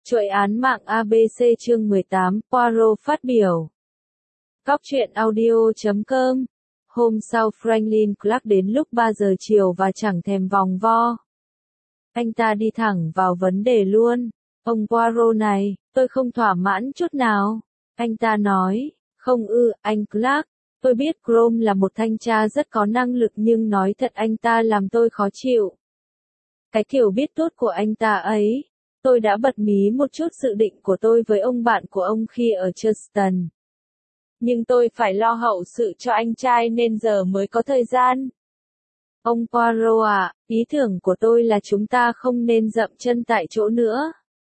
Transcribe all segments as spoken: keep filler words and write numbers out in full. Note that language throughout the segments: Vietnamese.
Chuỗi án mạng a bê xê chương mười tám, Poirot phát biểu. Cóc truyện audio chấm com. Hôm sau Franklin Clark đến lúc ba giờ chiều và chẳng thèm vòng vo. Anh ta đi thẳng vào vấn đề luôn. Ông Poirot này, tôi không thỏa mãn chút nào. Anh ta nói, không ư, anh Clark. Tôi biết Crome là một thanh tra rất có năng lực nhưng nói thật anh ta làm tôi khó chịu. Cái kiểu biết tốt của anh ta ấy. Tôi đã bật mí một chút dự định của tôi với ông bạn của ông khi ở Charleston. Nhưng tôi phải lo hậu sự cho anh trai nên giờ mới có thời gian. Ông Poirot à, ý tưởng của tôi là chúng ta không nên dậm chân tại chỗ nữa.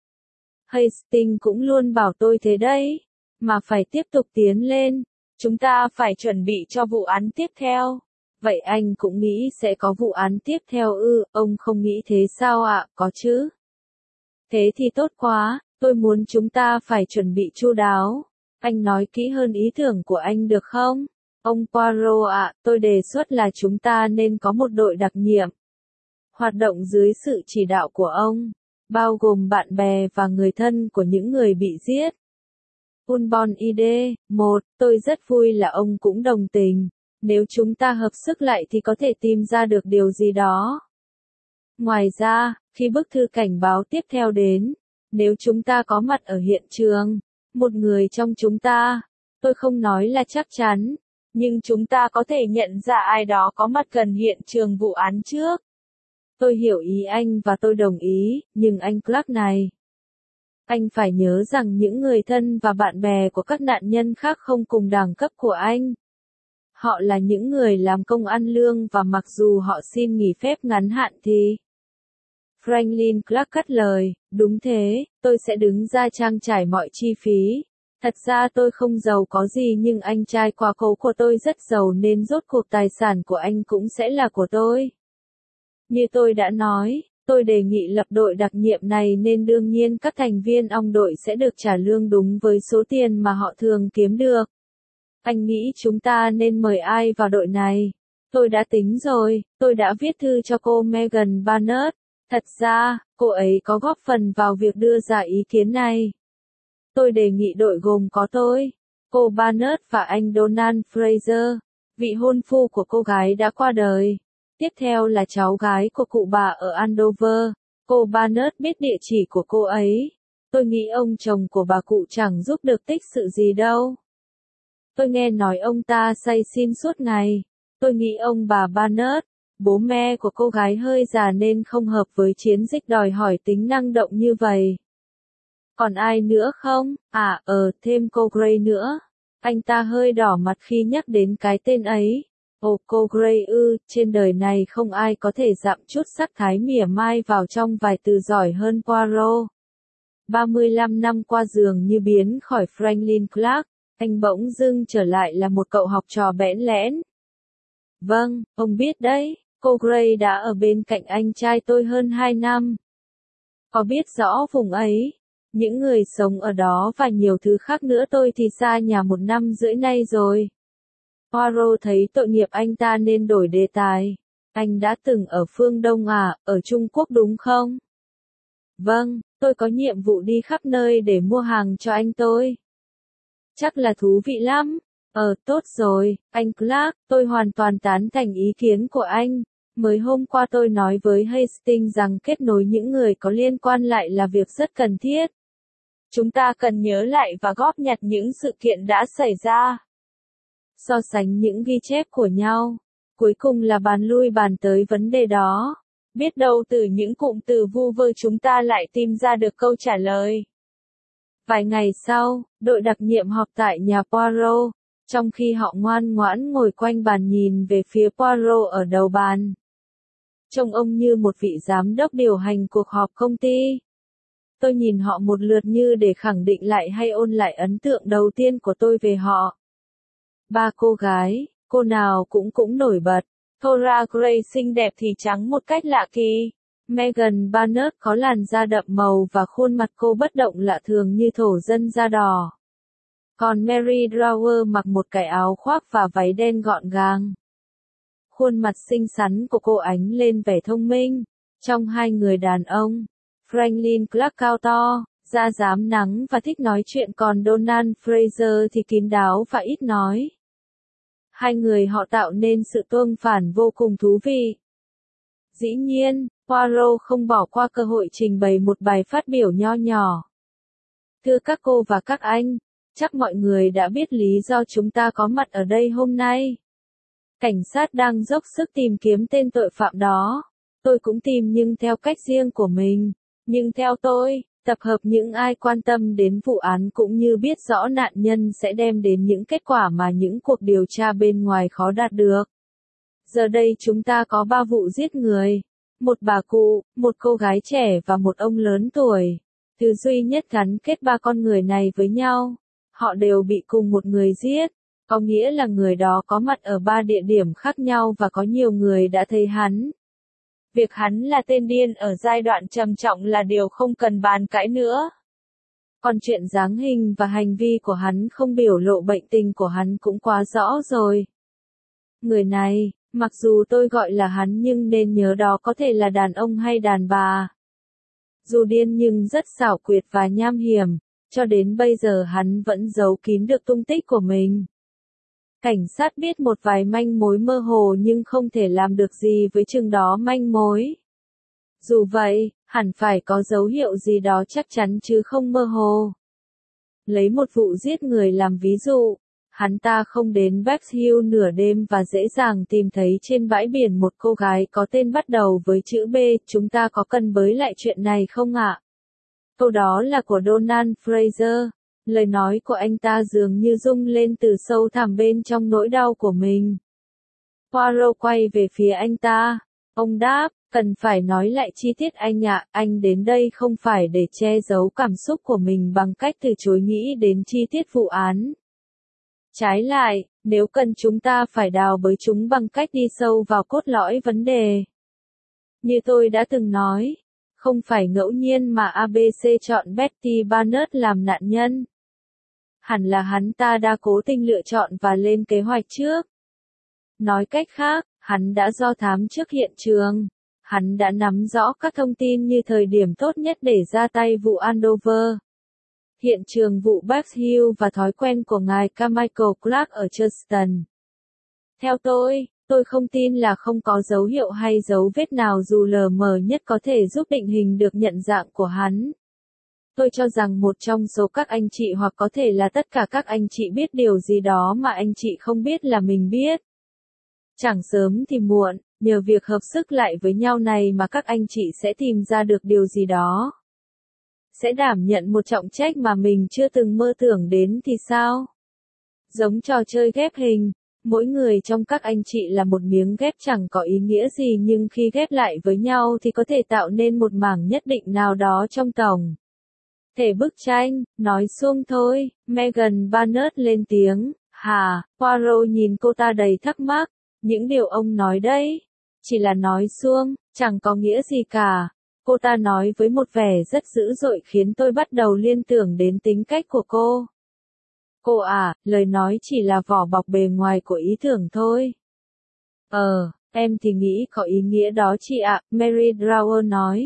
Hastings cũng luôn bảo tôi thế đấy, mà phải tiếp tục tiến lên. Chúng ta phải chuẩn bị cho vụ án tiếp theo. Vậy anh cũng nghĩ sẽ có vụ án tiếp theo ư? Ông không nghĩ thế sao ạ? Có chứ. Thế thì tốt quá, tôi muốn chúng ta phải chuẩn bị chu đáo. Anh nói kỹ hơn ý tưởng của anh được không? Ông Poirot ạ, tôi đề xuất là chúng ta nên có một đội đặc nhiệm. Hoạt động dưới sự chỉ đạo của ông, bao gồm bạn bè và người thân của những người bị giết. Unborn idea, một, tôi rất vui là ông cũng đồng tình. Nếu chúng ta hợp sức lại thì có thể tìm ra được điều gì đó. Ngoài ra, khi bức thư cảnh báo tiếp theo đến, nếu chúng ta có mặt ở hiện trường, một người trong chúng ta, tôi không nói là chắc chắn, nhưng chúng ta có thể nhận ra ai đó có mặt gần hiện trường vụ án trước. Tôi hiểu ý anh và tôi đồng ý, nhưng anh Clark này. Anh phải nhớ rằng những người thân và bạn bè của các nạn nhân khác không cùng đẳng cấp của anh. Họ là những người làm công ăn lương và mặc dù họ xin nghỉ phép ngắn hạn thì... Franklin Clark cắt lời, đúng thế, tôi sẽ đứng ra trang trải mọi chi phí. Thật ra tôi không giàu có gì nhưng anh trai quá cố của tôi rất giàu nên rốt cuộc tài sản của anh cũng sẽ là của tôi. Như tôi đã nói, tôi đề nghị lập đội đặc nhiệm này nên đương nhiên các thành viên ong đội sẽ được trả lương đúng với số tiền mà họ thường kiếm được. Anh nghĩ chúng ta nên mời ai vào đội này? Tôi đã tính rồi, tôi đã viết thư cho cô Megan Barnett. Thật ra, cô ấy có góp phần vào việc đưa ra ý kiến này. Tôi đề nghị đội gồm có tôi, cô Barnett và anh Donald Fraser, vị hôn phu của cô gái đã qua đời. Tiếp theo là cháu gái của cụ bà ở Andover. Cô Barnett biết địa chỉ của cô ấy. Tôi nghĩ ông chồng của bà cụ chẳng giúp được tích sự gì đâu. Tôi nghe nói ông ta say xin suốt ngày. Tôi nghĩ ông bà Barnett, bố mẹ của cô gái hơi già nên không hợp với chiến dịch đòi hỏi tính năng động như vậy. Còn ai nữa không? À, ờ, thêm cô Gray nữa. Anh ta hơi đỏ mặt khi nhắc đến cái tên ấy. Ồ, cô Gray ư, trên đời này không ai có thể dặm chút sắc thái mỉa mai vào trong vài từ giỏi hơn Poirot. ba mươi lăm năm qua dường như biến khỏi Franklin Clark, anh bỗng dưng trở lại là một cậu học trò bẽn lẽn. Vâng, ông biết đấy, cô Gray đã ở bên cạnh anh trai tôi hơn hai năm. Có biết rõ vùng ấy, những người sống ở đó và nhiều thứ khác nữa tôi thì xa nhà một năm rưỡi nay rồi. Poirot thấy tội nghiệp anh ta nên đổi đề tài. Anh đã từng ở phương Đông à, ở Trung Quốc đúng không? Vâng, tôi có nhiệm vụ đi khắp nơi để mua hàng cho anh tôi. Chắc là thú vị lắm. Ờ, tốt rồi, anh Clark, tôi hoàn toàn tán thành ý kiến của anh. Mới hôm qua tôi nói với Hastings rằng kết nối những người có liên quan lại là việc rất cần thiết. Chúng ta cần nhớ lại và góp nhặt những sự kiện đã xảy ra. So sánh những ghi chép của nhau. Cuối cùng là bàn lui bàn tới vấn đề đó. Biết đâu từ những cụm từ vu vơ chúng ta lại tìm ra được câu trả lời. Vài ngày sau, đội đặc nhiệm họp tại nhà Poirot, trong khi họ ngoan ngoãn ngồi quanh bàn nhìn về phía Poirot ở đầu bàn. Trông ông như một vị giám đốc điều hành cuộc họp công ty. Tôi nhìn họ một lượt như để khẳng định lại hay ôn lại ấn tượng đầu tiên của tôi về họ. Ba cô gái, cô nào cũng cũng nổi bật. Thora Gray xinh đẹp thì trắng một cách lạ kỳ. Megan Barnett có làn da đậm màu và khuôn mặt cô bất động lạ thường như thổ dân da đỏ. Còn Mary Drawer mặc một cái áo khoác và váy đen gọn gàng. Khuôn mặt xinh xắn của cô ánh lên vẻ thông minh. Trong hai người đàn ông, Franklin Clark cao to, da dám nắng và thích nói chuyện, còn Donald Fraser thì kín đáo và ít nói. Hai người họ tạo nên sự tương phản vô cùng thú vị. Dĩ nhiên, Poirot không bỏ qua cơ hội trình bày một bài phát biểu nho nhỏ. Thưa các cô và các anh, chắc mọi người đã biết lý do chúng ta có mặt ở đây hôm nay. Cảnh sát đang dốc sức tìm kiếm tên tội phạm đó. Tôi cũng tìm nhưng theo cách riêng của mình. Nhưng theo tôi, tập hợp những ai quan tâm đến vụ án cũng như biết rõ nạn nhân sẽ đem đến những kết quả mà những cuộc điều tra bên ngoài khó đạt được. Giờ đây chúng ta có ba vụ giết người. Một bà cụ, một cô gái trẻ và một ông lớn tuổi. Thứ duy nhất gắn kết ba con người này với nhau. Họ đều bị cùng một người giết. Có nghĩa là người đó có mặt ở ba địa điểm khác nhau và có nhiều người đã thấy hắn. Việc hắn là tên điên ở giai đoạn trầm trọng là điều không cần bàn cãi nữa. Còn chuyện dáng hình và hành vi của hắn không biểu lộ bệnh tình của hắn cũng quá rõ rồi. Người này, mặc dù tôi gọi là hắn nhưng nên nhớ đó có thể là đàn ông hay đàn bà. Dù điên nhưng rất xảo quyệt và nham hiểm, cho đến bây giờ hắn vẫn giấu kín được tung tích của mình. Cảnh sát biết một vài manh mối mơ hồ nhưng không thể làm được gì với chừng đó manh mối. Dù vậy, hẳn phải có dấu hiệu gì đó chắc chắn chứ không mơ hồ. Lấy một vụ giết người làm ví dụ, hắn ta không đến Bexhill nửa đêm và dễ dàng tìm thấy trên bãi biển một cô gái có tên bắt đầu với chữ B. Chúng ta có cần bới lại chuyện này không ạ? Câu đó là của Donald Fraser. Lời nói của anh ta dường như rung lên từ sâu thẳm bên trong nỗi đau của mình. Poirot quay về phía anh ta. Ông đáp, cần phải nói lại chi tiết anh ạ, anh đến đây không phải để che giấu cảm xúc của mình bằng cách từ chối nghĩ đến chi tiết vụ án. Trái lại, nếu cần chúng ta phải đào bới chúng bằng cách đi sâu vào cốt lõi vấn đề. Như tôi đã từng nói, không phải ngẫu nhiên mà a bê xê chọn Betty Barnett làm nạn nhân. Hẳn là hắn ta đã cố tình lựa chọn và lên kế hoạch trước. Nói cách khác, hắn đã do thám trước hiện trường. Hắn đã nắm rõ các thông tin như thời điểm tốt nhất để ra tay vụ Andover, hiện trường vụ Bexhill và thói quen của ngài Carmichael Clark ở Churston. Theo tôi, tôi không tin là không có dấu hiệu hay dấu vết nào dù lờ mờ nhất có thể giúp định hình được nhận dạng của hắn. Tôi cho rằng một trong số các anh chị hoặc có thể là tất cả các anh chị biết điều gì đó mà anh chị không biết là mình biết. Chẳng sớm thì muộn, nhờ việc hợp sức lại với nhau này mà các anh chị sẽ tìm ra được điều gì đó. Sẽ đảm nhận một trọng trách mà mình chưa từng mơ tưởng đến thì sao? Giống trò chơi ghép hình, mỗi người trong các anh chị là một miếng ghép chẳng có ý nghĩa gì nhưng khi ghép lại với nhau thì có thể tạo nên một mảng nhất định nào đó trong tổng thể bức tranh. Nói suông thôi, Megan Barnett lên tiếng. Hà, Poirot nhìn cô ta đầy thắc mắc. Những điều ông nói đấy, chỉ là nói suông, chẳng có nghĩa gì cả. Cô ta nói với một vẻ rất dữ dội khiến tôi bắt đầu liên tưởng đến tính cách của cô. Cô à, lời nói chỉ là vỏ bọc bề ngoài của ý tưởng thôi. Ờ, em thì nghĩ có ý nghĩa đó chị ạ, Mary Brower nói.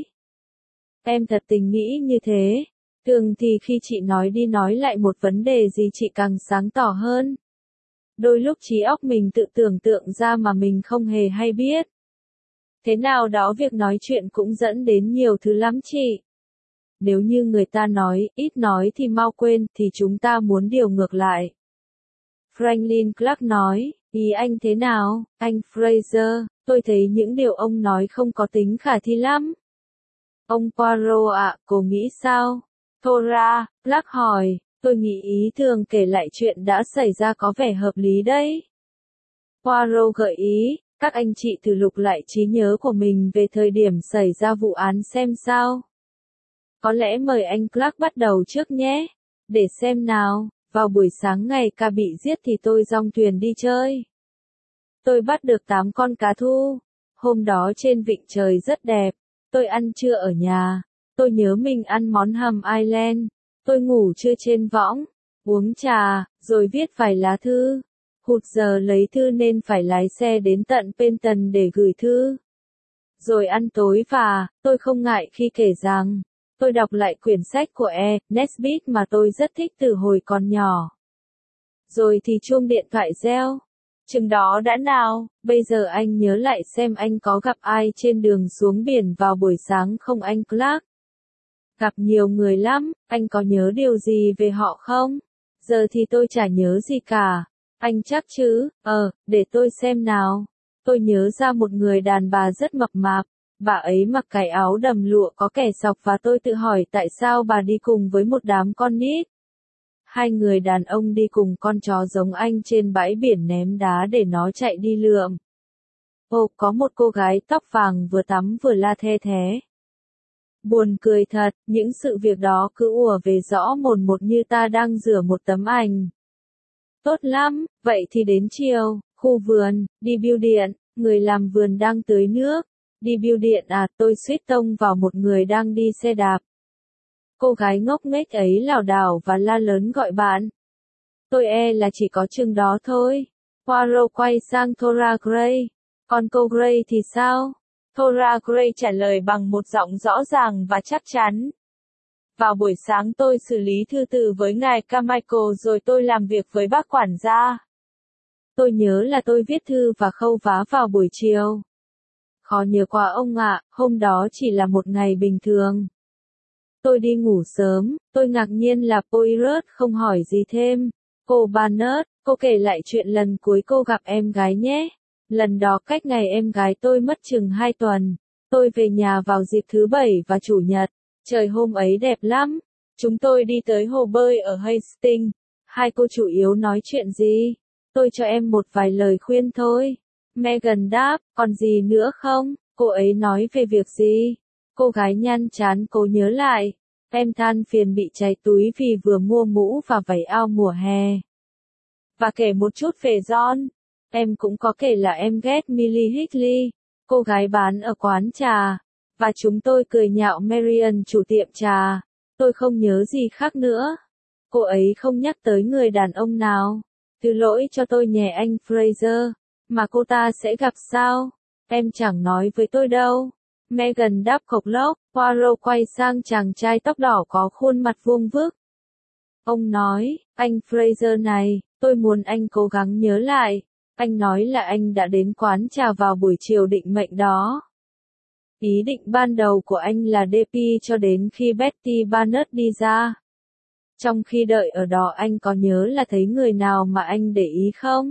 Em thật tình nghĩ như thế. Thường thì khi chị nói đi nói lại một vấn đề gì chị càng sáng tỏ hơn. Đôi lúc trí óc mình tự tưởng tượng ra mà mình không hề hay biết. Thế nào đó việc nói chuyện cũng dẫn đến nhiều thứ lắm chị. Nếu như người ta nói, ít nói thì mau quên, thì chúng ta muốn điều ngược lại. Franklin Clark nói, ý anh thế nào, anh Fraser, tôi thấy những điều ông nói không có tính khả thi lắm. Ông Poirot ạ, cô nghĩ sao? Thora, Clark hỏi, tôi nghĩ ý thường kể lại chuyện đã xảy ra có vẻ hợp lý đấy. Poirot gợi ý, các anh chị thử lục lại trí nhớ của mình về thời điểm xảy ra vụ án xem sao. Có lẽ mời anh Clark bắt đầu trước nhé. Để xem nào, vào buổi sáng ngày ca bị giết thì tôi dong thuyền đi chơi. Tôi bắt được tám con cá thu. Hôm đó trên vịnh trời rất đẹp. Tôi ăn trưa ở nhà. Tôi nhớ mình ăn món hầm Ireland. Tôi ngủ trưa trên võng, uống trà, rồi viết vài lá thư. Hụt giờ lấy thư nên phải lái xe đến tận Penton để gửi thư. Rồi ăn tối và, tôi không ngại khi kể rằng, Tôi đọc lại quyển sách của E. Nesbit mà tôi rất thích từ hồi còn nhỏ. Rồi thì chuông điện thoại reo. Chừng đó đã nào, bây giờ anh nhớ lại xem anh có gặp ai trên đường xuống biển vào buổi sáng không anh Clark? Gặp nhiều người lắm, anh có nhớ điều gì về họ không? Giờ thì tôi chả nhớ gì cả. Anh chắc chứ? Ờ, để tôi xem nào. Tôi nhớ ra một người đàn bà rất mập mạp. Bà ấy mặc cái áo đầm lụa có kẻ sọc và tôi tự hỏi tại sao bà đi cùng với một đám con nít. Hai người đàn ông đi cùng con chó giống anh trên bãi biển ném đá để nó chạy đi lượm. Ồ, có một cô gái tóc vàng vừa tắm vừa la the thé. Buồn cười thật, những sự việc đó cứ ùa về rõ mồn một như ta đang rửa một tấm ảnh. Tốt lắm, vậy thì đến chiều, khu vườn, đi bưu điện, người làm vườn đang tưới nước. Đi bưu điện à, tôi suýt tông vào một người đang đi xe đạp. Cô gái ngốc nghếch ấy lảo đảo và la lớn gọi bạn. Tôi e là chỉ có chừng đó thôi. Poirot quay sang Thora Gray. Còn cô Gray thì sao? Thora Gray trả lời bằng một giọng rõ ràng và chắc chắn. Vào buổi sáng tôi xử lý thư từ với ngài Carmichael rồi tôi làm việc với bác quản gia. Tôi nhớ là tôi viết thư và khâu vá vào buổi chiều. Khó nhớ quá ông ạ, hôm đó chỉ là một ngày bình thường. Tôi đi ngủ sớm, tôi ngạc nhiên là Poirot không hỏi gì thêm. Cô Barnard, cô kể lại chuyện lần cuối cô gặp em gái nhé. Lần đó cách ngày em gái tôi mất chừng hai tuần. Tôi về nhà vào dịp thứ bảy và chủ nhật. Trời hôm ấy đẹp lắm. Chúng tôi đi tới hồ bơi ở Hastings. Hai cô chủ yếu nói chuyện gì? Tôi cho em một vài lời khuyên thôi. Megan đáp, còn gì nữa không? Cô ấy nói về việc gì? Cô gái nhăn chán cố nhớ lại. Em than phiền bị cháy túi vì vừa mua mũ và váy ao mùa hè. Và kể một chút về John. Em cũng có kể là em ghét Millie Hickley, cô gái bán ở quán trà. Và chúng tôi cười nhạo Marian chủ tiệm trà. Tôi không nhớ gì khác nữa. Cô ấy không nhắc tới người đàn ông nào. Thứ lỗi cho tôi nhé anh Fraser. Mà cô ta sẽ gặp sao? Em chẳng nói với tôi đâu. Megan đáp cộc lốc. Poirot quay sang chàng trai tóc đỏ có khuôn mặt vuông vức. Ông nói, anh Fraser này, tôi muốn anh cố gắng nhớ lại. Anh nói là anh đã đến quán trà vào buổi chiều định mệnh đó. Ý định ban đầu của anh là đê pê cho đến khi Betty Barnard đi ra. Trong khi đợi ở đó anh có nhớ là thấy người nào mà anh để ý không?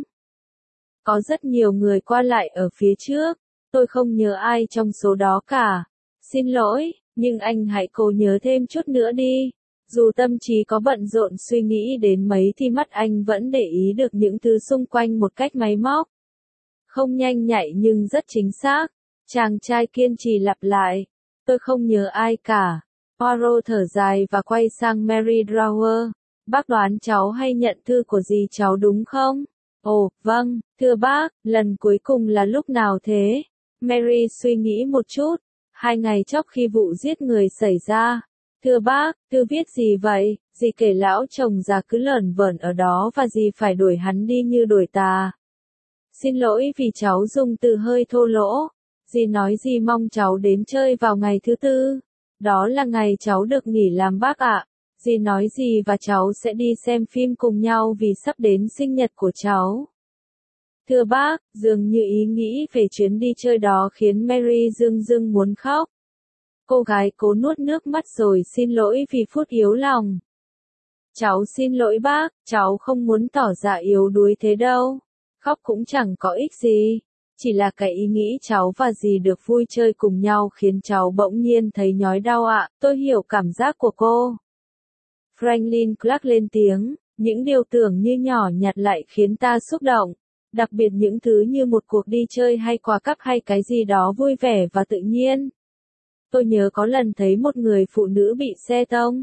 Có rất nhiều người qua lại ở phía trước. Tôi không nhớ ai trong số đó cả. Xin lỗi, nhưng anh hãy cố nhớ thêm chút nữa đi. Dù tâm trí có bận rộn suy nghĩ đến mấy thì mắt anh vẫn để ý được những thứ xung quanh một cách máy móc. Không nhanh nhạy nhưng rất chính xác. Chàng trai kiên trì lặp lại. Tôi không nhớ ai cả. Poirot thở dài và quay sang Mary Drawer. Bác đoán cháu hay nhận thư của dì cháu đúng không? Ồ, vâng, thưa bác, lần cuối cùng là lúc nào thế? Mary suy nghĩ một chút. Hai ngày trước khi vụ giết người xảy ra. Thưa bác, thư viết gì vậy? Dì kể lão chồng già cứ lởn vởn ở đó và dì phải đuổi hắn đi như đuổi tà. Xin lỗi vì cháu dùng từ hơi thô lỗ. Dì nói dì mong cháu đến chơi vào ngày thứ tư. Đó là ngày cháu được nghỉ làm bác ạ. Dì nói dì và cháu sẽ đi xem phim cùng nhau vì sắp đến sinh nhật của cháu. Thưa bác, dường như ý nghĩ về chuyến đi chơi đó khiến Mary rưng rưng muốn khóc. Cô gái cố nuốt nước mắt rồi xin lỗi vì phút yếu lòng. Cháu xin lỗi bác, cháu không muốn tỏ ra yếu đuối thế đâu. Khóc cũng chẳng có ích gì. Chỉ là cái ý nghĩ cháu và dì được vui chơi cùng nhau khiến cháu bỗng nhiên thấy nhói đau ạ. Tôi hiểu cảm giác của cô. Franklin Clark lên tiếng, những điều tưởng như nhỏ nhặt lại khiến ta xúc động. Đặc biệt những thứ như một cuộc đi chơi hay quà cắp hay cái gì đó vui vẻ và tự nhiên. Tôi nhớ có lần thấy một người phụ nữ bị xe tông.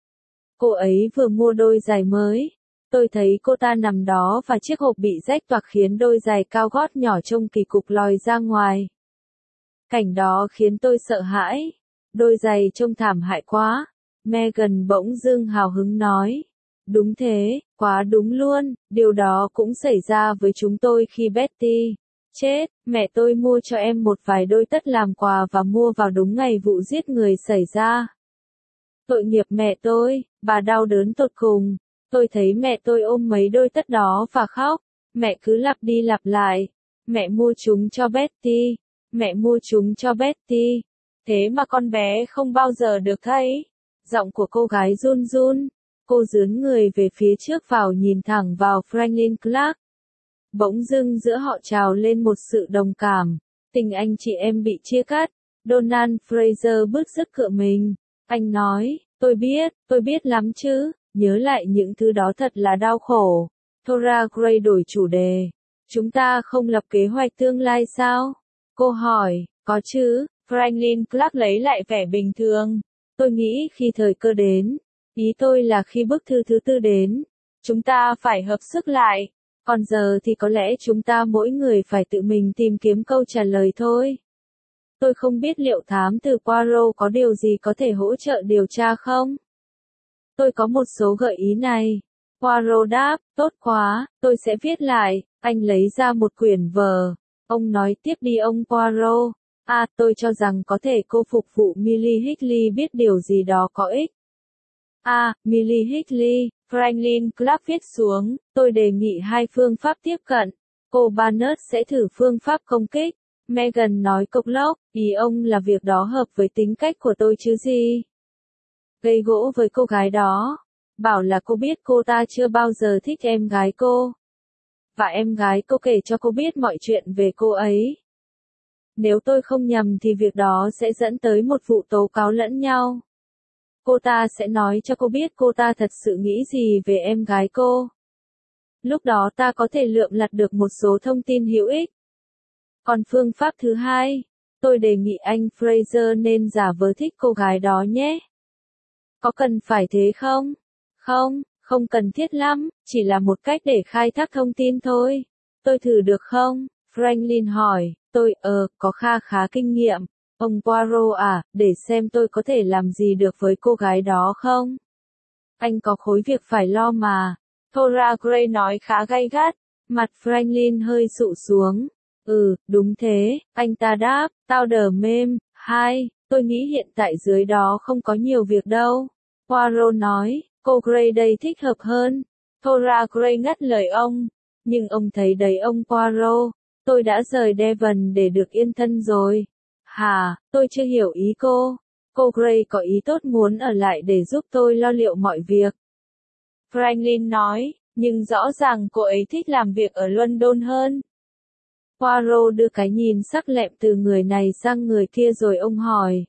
Cô ấy vừa mua đôi giày mới. Tôi thấy cô ta nằm đó và chiếc hộp bị rách toạc khiến đôi giày cao gót nhỏ trông kỳ cục lòi ra ngoài. Cảnh đó khiến tôi sợ hãi. Đôi giày trông thảm hại quá. Megan bỗng dưng hào hứng nói. Đúng thế, quá đúng luôn, điều đó cũng xảy ra với chúng tôi khi Betty chết. Mẹ tôi mua cho em một vài đôi tất làm quà và mua vào đúng ngày vụ giết người xảy ra. Tội nghiệp mẹ tôi, bà đau đớn tột cùng. Tôi thấy mẹ tôi ôm mấy đôi tất đó và khóc. Mẹ cứ lặp đi lặp lại. Mẹ mua chúng cho Betty. Mẹ mua chúng cho Betty. Thế mà con bé không bao giờ được thấy. Giọng của cô gái run run. Cô dướn người về phía trước vào nhìn thẳng vào Franklin Clark. Bỗng dưng giữa họ trào lên một sự đồng cảm. Tình anh chị em bị chia cắt. Donald Fraser bứt rứt cựa mình. Anh nói, tôi biết, tôi biết lắm chứ. Nhớ lại những thứ đó thật là đau khổ. Thora Gray đổi chủ đề. Chúng ta không lập kế hoạch tương lai sao? Cô hỏi, có chứ. Franklin Clark lấy lại vẻ bình thường. Tôi nghĩ khi thời cơ đến. Ý tôi là khi bức thư thứ tư đến. Chúng ta phải hợp sức lại. Còn giờ thì có lẽ chúng ta mỗi người phải tự mình tìm kiếm câu trả lời thôi. Tôi không biết liệu thám tử Poirot có điều gì có thể hỗ trợ điều tra không? Tôi có một số gợi ý này. Poirot đáp, tốt quá, tôi sẽ viết lại. Anh lấy ra một quyển vở. Ông nói tiếp đi ông Poirot. À, tôi cho rằng có thể cô phục vụ Millie Hickley biết điều gì đó có ích. À, Millie Hickley, Franklin Clark viết xuống, tôi đề nghị hai phương pháp tiếp cận. Cô Barnett sẽ thử phương pháp công kích. Megan nói cộc lốc, ý ông là việc đó hợp với tính cách của tôi chứ gì. Gây gỗ với cô gái đó. Bảo là cô biết cô ta chưa bao giờ thích em gái cô. Và em gái cô kể cho cô biết mọi chuyện về cô ấy. Nếu tôi không nhầm thì việc đó sẽ dẫn tới một vụ tố cáo lẫn nhau. Cô ta sẽ nói cho cô biết cô ta thật sự nghĩ gì về em gái cô. Lúc đó ta có thể lượm lặt được một số thông tin hữu ích. Còn phương pháp thứ hai, tôi đề nghị anh Fraser nên giả vờ thích cô gái đó nhé. Có cần phải thế không? Không, không cần thiết lắm, chỉ là một cách để khai thác thông tin thôi. Tôi thử được không? Franklin hỏi, tôi, ờ, có kha khá kinh nghiệm. Ông Poirot à, để xem tôi có thể làm gì được với cô gái đó không? Anh có khối việc phải lo mà. Thora Gray nói khá gay gắt. Mặt Franklin hơi sụ xuống. Ừ, đúng thế, anh ta đáp, tao đờ mêm. Hai, tôi nghĩ hiện tại dưới đó không có nhiều việc đâu. Poirot nói, cô Gray đây thích hợp hơn. Thora Gray ngắt lời ông. Nhưng ông thấy đấy ông Poirot, tôi đã rời Devon để được yên thân rồi. Hả, tôi chưa hiểu ý cô. Cô Gray có ý tốt muốn ở lại để giúp tôi lo liệu mọi việc. Franklin nói, nhưng rõ ràng cô ấy thích làm việc ở London hơn. Poirot đưa cái nhìn sắc lẹm từ người này sang người kia rồi ông hỏi.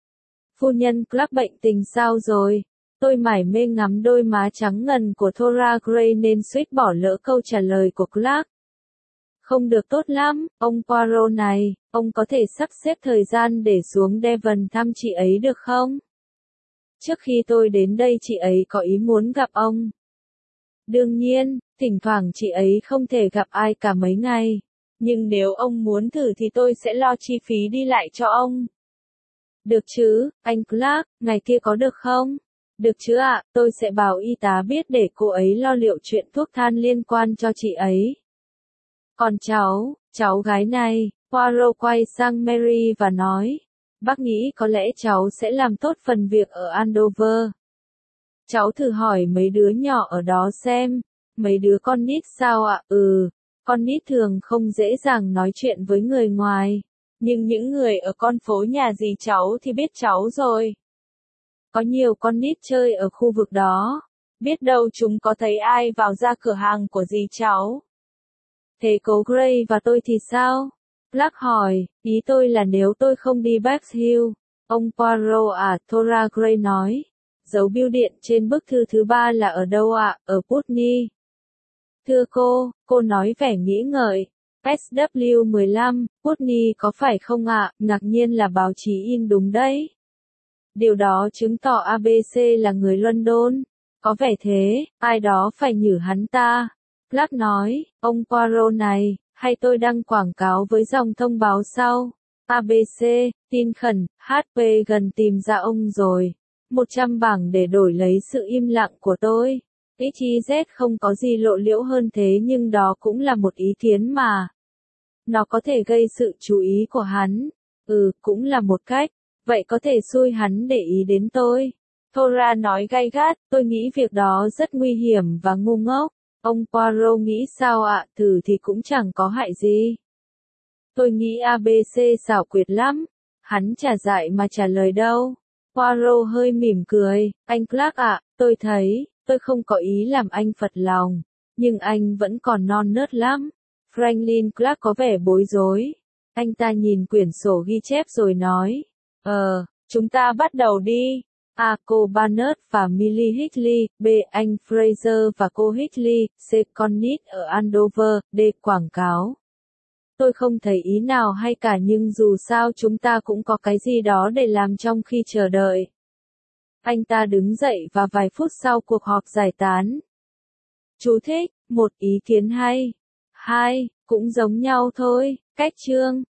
Phu nhân Clark bệnh tình sao rồi? Tôi mải mê ngắm đôi má trắng ngần của Thora Gray nên suýt bỏ lỡ câu trả lời của Clark. Không được tốt lắm, ông Poirot này, ông có thể sắp xếp thời gian để xuống Devon thăm chị ấy được không? Trước khi tôi đến đây chị ấy có ý muốn gặp ông. Đương nhiên, thỉnh thoảng chị ấy không thể gặp ai cả mấy ngày. Nhưng nếu ông muốn thử thì tôi sẽ lo chi phí đi lại cho ông. Được chứ, anh Clark, ngày kia có được không? Được chứ ạ, tôi sẽ bảo y tá biết để cô ấy lo liệu chuyện thuốc than liên quan cho chị ấy. Còn cháu, cháu gái này, Poirot quay sang Mary và nói, bác nghĩ có lẽ cháu sẽ làm tốt phần việc ở Andover. Cháu thử hỏi mấy đứa nhỏ ở đó xem, mấy đứa con nít sao ạ? Ừ, con nít thường không dễ dàng nói chuyện với người ngoài, nhưng những người ở con phố nhà dì cháu thì biết cháu rồi. Có nhiều con nít chơi ở khu vực đó, biết đâu chúng có thấy ai vào ra cửa hàng của dì cháu. Thế cô Gray và tôi thì sao? Clark hỏi, ý tôi là nếu tôi không đi Bexhill Hill. Ông Poirot à, Thora Gray nói. Dấu bưu điện trên bức thư thứ ba là ở đâu ạ? À? Ở Putney. Thưa cô, cô nói vẻ nghĩ ngợi. ét vê mười lăm, Putney có phải không ạ? À? Ngạc nhiên là báo chí in đúng đấy. Điều đó chứng tỏ a bê xê là người London. Có vẻ thế, ai đó phải nhử hắn ta. Clark nói, ông Poirot này, hay tôi đăng quảng cáo với dòng thông báo sau. a bê xê, tin khẩn, hát pê gần tìm ra ông rồi. một trăm bảng để đổi lấy sự im lặng của tôi. ích zét không có gì lộ liễu hơn thế nhưng đó cũng là một ý kiến mà. Nó có thể gây sự chú ý của hắn. Ừ, cũng là một cách. Vậy có thể xui hắn để ý đến tôi. Thora nói gay gắt, tôi nghĩ việc đó rất nguy hiểm và ngu ngốc. Ông Poirot nghĩ sao ạ, thử thì cũng chẳng có hại gì. Tôi nghĩ a bê xê xảo quyệt lắm. Hắn chả dại mà trả lời đâu. Poirot hơi mỉm cười, anh Clark ạ, tôi thấy, tôi không có ý làm anh phật lòng, nhưng anh vẫn còn non nớt lắm. Franklin Clark có vẻ bối rối. Anh ta nhìn quyển sổ ghi chép rồi nói, Ờ, chúng ta bắt đầu đi. A. Cô Barnett và Millie Higley, B. Anh Fraser và cô Higley, C. Connitt ở Andover, D. Quảng cáo. Tôi không thấy ý nào hay cả nhưng dù sao chúng ta cũng có cái gì đó để làm trong khi chờ đợi. Anh ta đứng dậy và vài phút sau cuộc họp giải tán. Chú thích, một ý kiến hay. Hai, cũng giống nhau thôi, cách chương.